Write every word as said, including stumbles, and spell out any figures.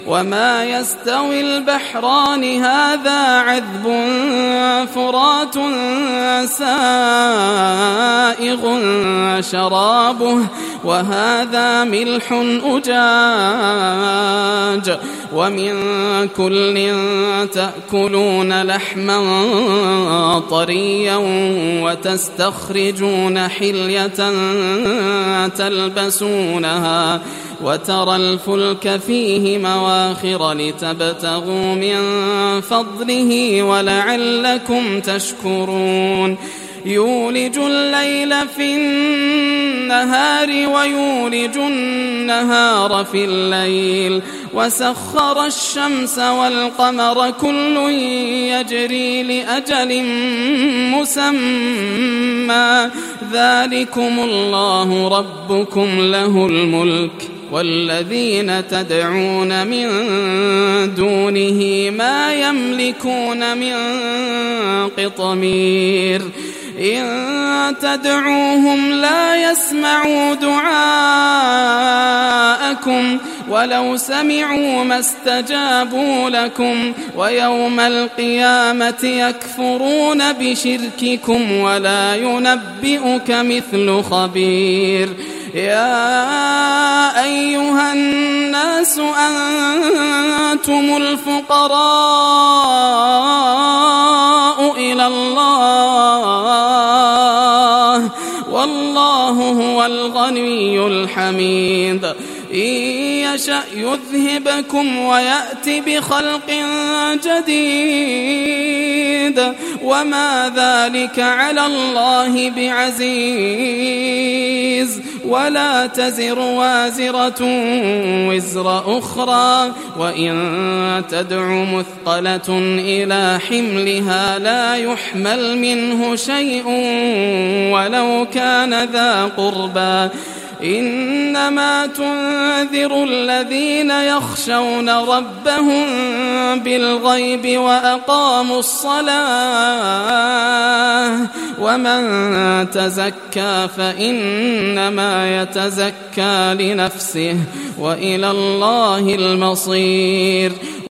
وما يستوي البحران هذا عذب فرات سائغ شرابه وهذا ملح أجاج ومن كل تأكلون لحما طريا وتستخرجون حلية تلبسونها وترى الفلك فيه مواخر لتبتغوا من فضله ولعلكم تشكرون يولج الليل في النهار ويولج النهار في الليل وسخر الشمس والقمر كل يجري لأجل مسمى ذلكم الله ربكم له الملك والذين تدعون من دونه ما يملكون من قطمير إن تدعوهم لا يسمعوا دعاءكم ولو سمعوا ما استجابوا لكم ويوم القيامة يكفرون بشرككم ولا ينبئك مثل خبير يا أيها الناس أنتم الفقراء إلى الله والله هو الغني الحميد إن يشأ يذهبكم ويأتي بخلق جديد وما ذلك على الله بعزيز ولا تزر وازرة وزر أخرى وإن تدع مثقلة إلى حملها لا يحمل منه شيء ولو كان ذا قربى إنما تنذر الذين يخشون ربهم بالغيب وأقاموا الصلاة ومن تزكى فإنما يتزكى لنفسه وإلى الله المصير